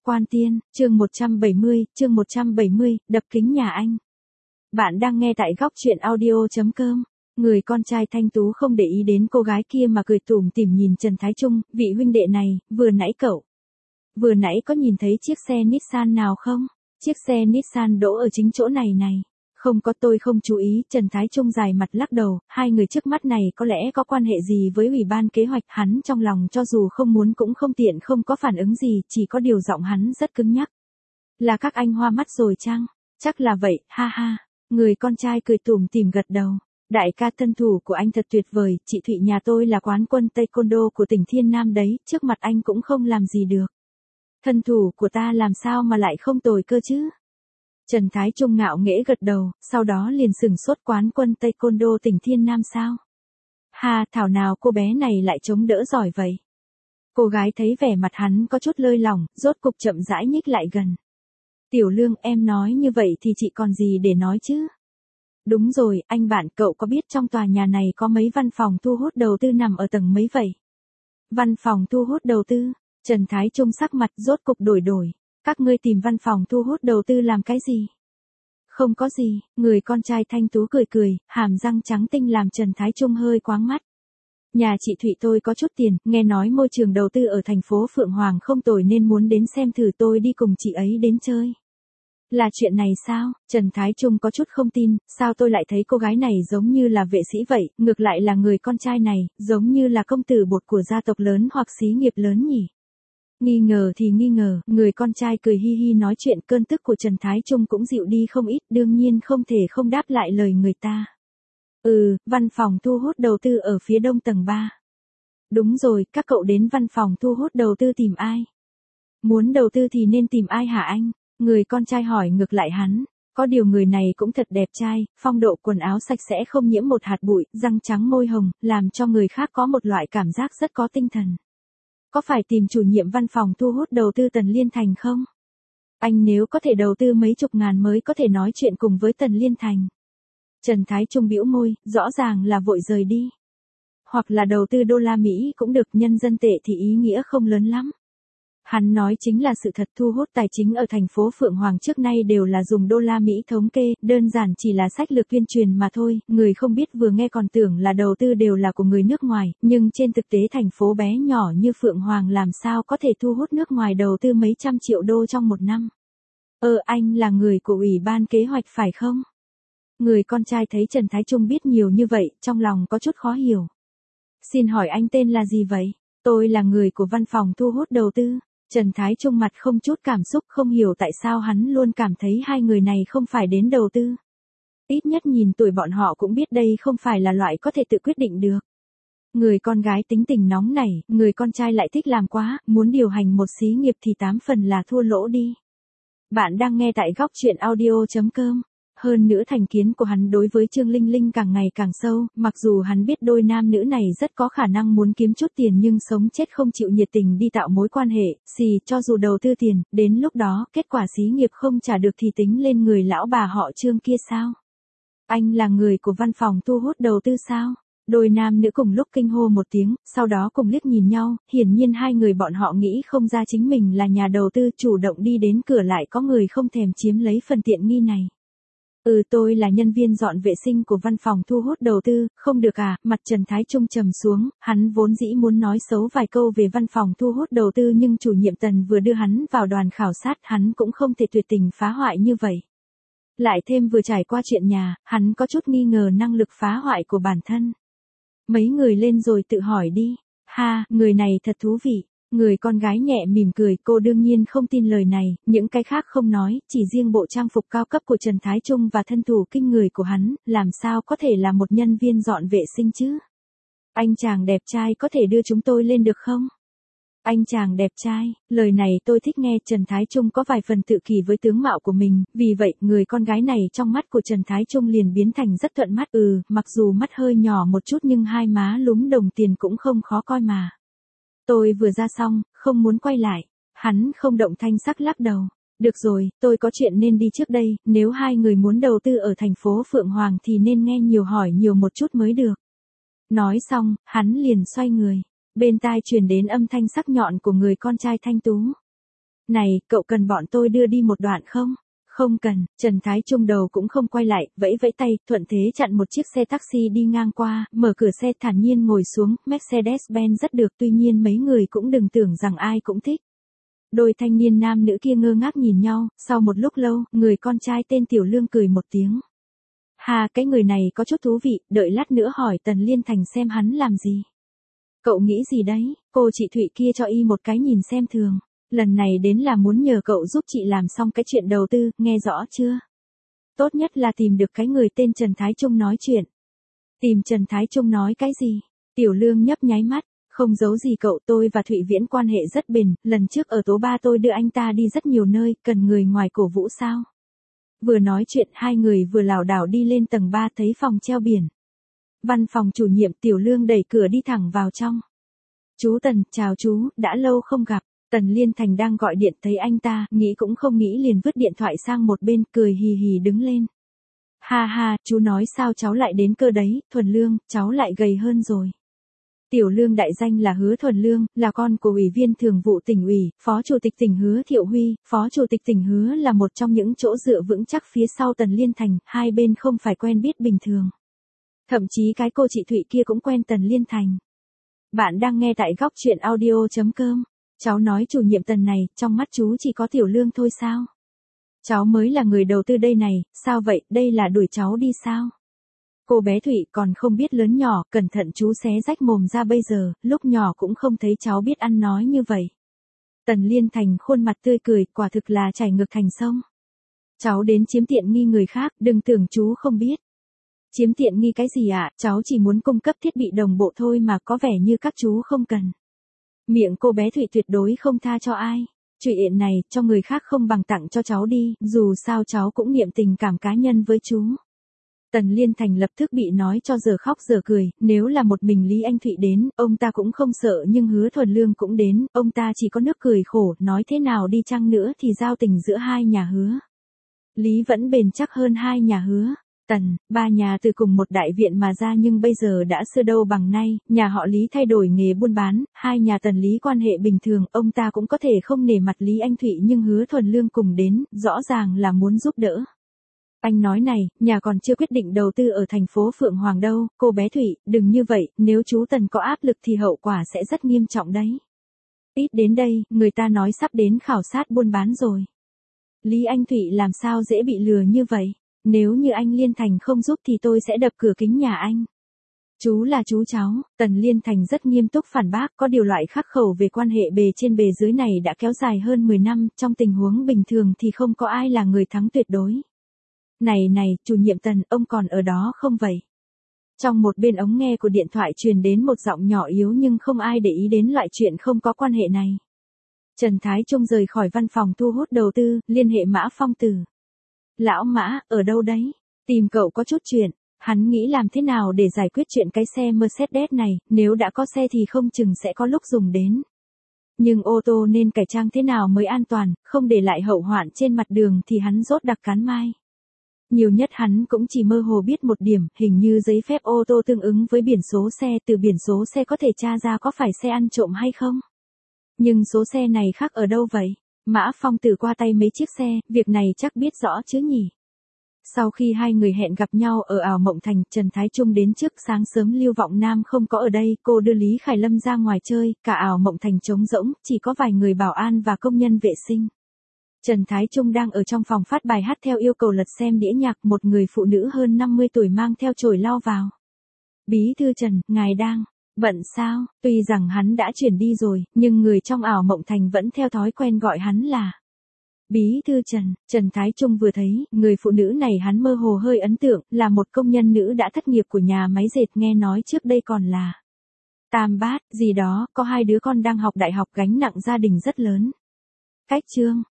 Quan Tiên, chương 170, đập kính nhà anh. Bạn đang nghe tại góc truyện audio.com. Người con trai thanh tú không để ý đến cô gái kia mà cười tủm tỉm nhìn Trần Thái Trung, vị huynh đệ này, vừa nãy có nhìn thấy chiếc xe Nissan nào không? Chiếc xe Nissan đỗ ở chính chỗ này này. Không có, tôi không chú ý. Trần Thái Trung dài mặt lắc đầu, hai người trước mắt này có lẽ có quan hệ gì với ủy ban kế hoạch, hắn trong lòng cho dù không muốn cũng không tiện không có phản ứng gì, chỉ có điều giọng hắn rất cứng nhắc. Là các anh hoa mắt rồi chăng? Chắc là vậy, ha ha. Người con trai cười tủm tỉm gật đầu. Đại ca, thân thủ của anh thật tuyệt vời, chị Thụy nhà tôi là quán quân taekwondo của tỉnh Thiên Nam đấy, trước mặt anh cũng không làm gì được. Thân thủ của ta làm sao mà lại không tồi cơ chứ? Trần Thái Trung ngạo nghễ gật đầu, sau đó liền sửng sốt, quán quân taekwondo tỉnh Thiên Nam sao? Ha, thảo nào cô bé này lại chống đỡ giỏi vậy? Cô gái thấy vẻ mặt hắn có chút lơi lỏng, rốt cục chậm rãi nhích lại gần. Tiểu Lương, em nói như vậy thì chị còn gì để nói chứ? Đúng rồi, anh bạn, cậu có biết trong tòa nhà này có mấy văn phòng thu hút đầu tư nằm ở tầng mấy vậy? Văn phòng thu hút đầu tư? Trần Thái Trung sắc mặt rốt cục đổi. Các ngươi tìm văn phòng thu hút đầu tư làm cái gì? Không có gì, người con trai thanh tú cười, hàm răng trắng tinh làm Trần Thái Trung hơi quáng mắt. Nhà chị Thụy tôi có chút tiền, nghe nói môi trường đầu tư ở thành phố Phượng Hoàng không tồi nên muốn đến xem thử, tôi đi cùng chị ấy đến chơi. Là chuyện này sao? Trần Thái Trung có chút không tin, sao tôi lại thấy cô gái này giống như là vệ sĩ vậy, ngược lại là người con trai này, giống như là công tử bột của gia tộc lớn hoặc xí nghiệp lớn nhỉ? Nghi ngờ thì nghi ngờ, người con trai cười hi hi nói chuyện, cơn tức của Trần Thái Trung cũng dịu đi không ít, đương nhiên không thể không đáp lại lời người ta. Văn phòng thu hút đầu tư ở phía đông tầng 3. Đúng rồi, các cậu đến văn phòng thu hút đầu tư tìm ai? Muốn đầu tư thì nên tìm ai hả anh? Người con trai hỏi ngược lại hắn. Có điều người này cũng thật đẹp trai, phong độ, quần áo sạch sẽ không nhiễm một hạt bụi, răng trắng môi hồng, làm cho người khác có một loại cảm giác rất có tinh thần. Có phải tìm chủ nhiệm văn phòng thu hút đầu tư Tần Liên Thành không? Anh nếu có thể đầu tư mấy chục ngàn mới có thể nói chuyện cùng với Tần Liên Thành. Trần Thái Trung bĩu môi, rõ ràng là vội rời đi. Hoặc là đầu tư đô la Mỹ cũng được, nhân dân tệ thì ý nghĩa không lớn lắm. Hắn nói chính là sự thật, thu hút tài chính ở thành phố Phượng Hoàng trước nay đều là dùng đô la Mỹ thống kê, đơn giản chỉ là sách lược tuyên truyền mà thôi, người không biết vừa nghe còn tưởng là đầu tư đều là của người nước ngoài, nhưng trên thực tế thành phố bé nhỏ như Phượng Hoàng làm sao có thể thu hút nước ngoài đầu tư mấy trăm triệu đô trong một năm. Anh là người của ủy ban kế hoạch phải không? Người con trai thấy Trần Thái Trung biết nhiều như vậy, trong lòng có chút khó hiểu. Xin hỏi anh tên là gì vậy? Tôi là người của văn phòng thu hút đầu tư. Trần Thái Trung mặt không chút cảm xúc, không hiểu tại sao hắn luôn cảm thấy hai người này không phải đến đầu tư. Ít nhất nhìn tuổi bọn họ cũng biết đây không phải là loại có thể tự quyết định được. Người con gái tính tình nóng nảy, người con trai lại thích làm quá, muốn điều hành một xí nghiệp thì 8 phần là thua lỗ đi. Bạn đang nghe tại góc truyện audio.com. Hơn nữa thành kiến của hắn đối với Trương Linh Linh càng ngày càng sâu, mặc dù hắn biết đôi nam nữ này rất có khả năng muốn kiếm chút tiền nhưng sống chết không chịu nhiệt tình đi tạo mối quan hệ, cho dù đầu tư tiền, đến lúc đó kết quả xí nghiệp không trả được thì tính lên người lão bà họ Trương kia sao? Anh là người của văn phòng thu hút đầu tư sao? Đôi nam nữ cùng lúc kinh hô một tiếng, sau đó cùng liếc nhìn nhau, hiển nhiên hai người bọn họ nghĩ không ra chính mình là nhà đầu tư, chủ động đi đến cửa lại có người không thèm chiếm lấy phần tiện nghi này. Tôi là nhân viên dọn vệ sinh của văn phòng thu hút đầu tư, không được à? Mặt Trần Thái Trung trầm xuống, hắn vốn dĩ muốn nói xấu vài câu về văn phòng thu hút đầu tư nhưng chủ nhiệm Tần vừa đưa hắn vào đoàn khảo sát, hắn cũng không thể tuyệt tình phá hoại như vậy. Lại thêm vừa trải qua chuyện nhà, hắn có chút nghi ngờ năng lực phá hoại của bản thân. Mấy người lên rồi tự hỏi đi. Ha, người này thật thú vị. Người con gái nhẹ mỉm cười, cô đương nhiên không tin lời này, những cái khác không nói, chỉ riêng bộ trang phục cao cấp của Trần Thái Trung và thân thủ kinh người của hắn, làm sao có thể là một nhân viên dọn vệ sinh chứ? Anh chàng đẹp trai có thể đưa chúng tôi lên được không? Anh chàng đẹp trai, lời này tôi thích nghe. Trần Thái Trung có vài phần tự kỷ với tướng mạo của mình, vì vậy người con gái này trong mắt của Trần Thái Trung liền biến thành rất thuận mắt. Mặc dù mắt hơi nhỏ một chút nhưng hai má lúm đồng tiền cũng không khó coi mà. Tôi vừa ra xong, không muốn quay lại. Hắn không động thanh sắc lắc đầu. Được rồi, tôi có chuyện nên đi trước đây, nếu hai người muốn đầu tư ở thành phố Phượng Hoàng thì nên nghe nhiều hỏi nhiều một chút mới được. Nói xong, hắn liền xoay người. Bên tai truyền đến âm thanh sắc nhọn của người con trai thanh tú. Này, cậu cần bọn tôi đưa đi một đoạn không? Không cần, Trần Thái Trung đầu cũng không quay lại, vẫy vẫy tay, thuận thế chặn một chiếc xe taxi đi ngang qua, mở cửa xe thản nhiên ngồi xuống, Mercedes-Benz rất được, tuy nhiên mấy người cũng đừng tưởng rằng ai cũng thích. Đôi thanh niên nam nữ kia ngơ ngác nhìn nhau, sau một lúc lâu, người con trai tên Tiểu Lương cười một tiếng. Hà, cái người này có chút thú vị, đợi lát nữa hỏi Tần Liên Thành xem hắn làm gì. Cậu nghĩ gì đấy, cô chị Thụy kia cho y một cái nhìn xem thường. Lần này đến là muốn nhờ cậu giúp chị làm xong cái chuyện đầu tư, nghe rõ chưa? Tốt nhất là tìm được cái người tên Trần Thái Trung nói chuyện. Tìm Trần Thái Trung nói cái gì? Tiểu Lương nhấp nháy mắt, không giấu gì cậu, tôi và Thụy Viễn quan hệ rất bền, lần trước ở Tố Ba tôi đưa anh ta đi rất nhiều nơi, cần người ngoài cổ vũ sao? Vừa nói chuyện hai người vừa lảo đảo đi lên tầng 3 thấy phòng treo biển. Văn phòng chủ nhiệm Tiểu Lương đẩy cửa đi thẳng vào trong. Chú Tần, chào chú, đã lâu không gặp. Tần Liên Thành đang gọi điện thấy anh ta, nghĩ cũng không nghĩ liền vứt điện thoại sang một bên, cười hì hì đứng lên. Ha ha, chú nói sao cháu lại đến cơ đấy, Thuần Lương, cháu lại gầy hơn rồi. Tiểu Lương đại danh là Hứa Thuần Lương, là con của Ủy viên Thường vụ Tỉnh ủy, Phó Chủ tịch Tỉnh Hứa Thiệu Huy, Phó Chủ tịch Tỉnh Hứa là một trong những chỗ dựa vững chắc phía sau Tần Liên Thành, hai bên không phải quen biết bình thường. Thậm chí cái cô chị Thụy kia cũng quen Tần Liên Thành. Bạn đang nghe tại góc truyện audio.com. Cháu nói chủ nhiệm Tần này, trong mắt chú chỉ có Tiểu Lương thôi sao? Cháu mới là người đầu tư đây này, sao vậy, đây là đuổi cháu đi sao? Cô bé Thụy còn không biết lớn nhỏ, cẩn thận chú xé rách mồm ra bây giờ, lúc nhỏ cũng không thấy cháu biết ăn nói như vậy. Tần Liên Thành khuôn mặt tươi cười, quả thực là chảy ngược thành sông. Cháu đến chiếm tiện nghi người khác, đừng tưởng chú không biết. Chiếm tiện nghi cái gì ạ, cháu chỉ muốn cung cấp thiết bị đồng bộ thôi mà có vẻ như các chú không cần. Miệng cô bé Thụy tuyệt đối không tha cho ai. Chuyện này, cho người khác không bằng tặng cho cháu đi, dù sao cháu cũng niệm tình cảm cá nhân với chú. Tần Liên Thành lập tức bị nói cho giờ khóc giờ cười, nếu là một mình Lý Anh Thụy đến, ông ta cũng không sợ nhưng Hứa Thuần Lương cũng đến, ông ta chỉ có nước cười khổ, nói thế nào đi chăng nữa thì giao tình giữa hai nhà Hứa. Lý vẫn bền chắc hơn hai nhà Hứa. Tần, ba nhà từ cùng một đại viện mà ra nhưng bây giờ đã xưa đâu bằng nay, nhà họ Lý thay đổi nghề buôn bán, hai nhà Tần Lý quan hệ bình thường, ông ta cũng có thể không nể mặt Lý Anh Thụy nhưng Hứa Thuần Lương cùng đến, rõ ràng là muốn giúp đỡ. Anh nói này, nhà còn chưa quyết định đầu tư ở thành phố Phượng Hoàng đâu, cô bé Thụy, đừng như vậy, nếu chú Tần có áp lực thì hậu quả sẽ rất nghiêm trọng đấy. Ít đến đây, người ta nói sắp đến khảo sát buôn bán rồi. Lý Anh Thụy làm sao dễ bị lừa như vậy? Nếu như anh Liên Thành không giúp thì tôi sẽ đập cửa kính nhà anh. Chú là chú cháu, Tần Liên Thành rất nghiêm túc phản bác, có điều loại khắc khẩu về quan hệ bề trên bề dưới này đã kéo dài hơn 10 năm, trong tình huống bình thường thì không có ai là người thắng tuyệt đối. Này, chủ nhiệm Tần, ông còn ở đó không vậy? Trong một bên ống nghe của điện thoại truyền đến một giọng nhỏ yếu nhưng không ai để ý đến loại chuyện không có quan hệ này. Trần Thái Trung rời khỏi văn phòng thu hút đầu tư, liên hệ Mã Phong Tử. Lão Mã, ở đâu đấy? Tìm cậu có chút chuyện. Hắn nghĩ làm thế nào để giải quyết chuyện cái xe Mercedes này, nếu đã có xe thì không chừng sẽ có lúc dùng đến. Nhưng ô tô nên cải trang thế nào mới an toàn, không để lại hậu hoạn trên mặt đường thì hắn rốt đặc cán mai. Nhiều nhất hắn cũng chỉ mơ hồ biết một điểm, hình như giấy phép ô tô tương ứng với biển số xe, từ biển số xe có thể tra ra có phải xe ăn trộm hay không. Nhưng số xe này khác ở đâu vậy? Mã Phong Tử qua tay mấy chiếc xe, việc này chắc biết rõ chứ nhỉ? Sau khi hai người hẹn gặp nhau ở Ảo Mộng Thành, Trần Thái Trung đến trước, sáng sớm Lưu Vọng Nam không có ở đây, cô đưa Lý Khải Lâm ra ngoài chơi, cả Ảo Mộng Thành trống rỗng, chỉ có vài người bảo an và công nhân vệ sinh. Trần Thái Trung đang ở trong phòng phát bài hát theo yêu cầu lật xem đĩa nhạc, một người phụ nữ hơn 50 tuổi mang theo chổi lao vào. Bí thư Trần, ngài đang bận sao? Tuy rằng hắn đã chuyển đi rồi, nhưng người trong Ảo Mộng Thành vẫn theo thói quen gọi hắn là Bí thư Trần. Trần Thái Trung vừa thấy, người phụ nữ này hắn mơ hồ hơi ấn tượng, là một công nhân nữ đã thất nghiệp của nhà máy dệt, nghe nói trước đây còn là tam bát, gì đó, có hai đứa con đang học đại học, gánh nặng gia đình rất lớn. Cách chương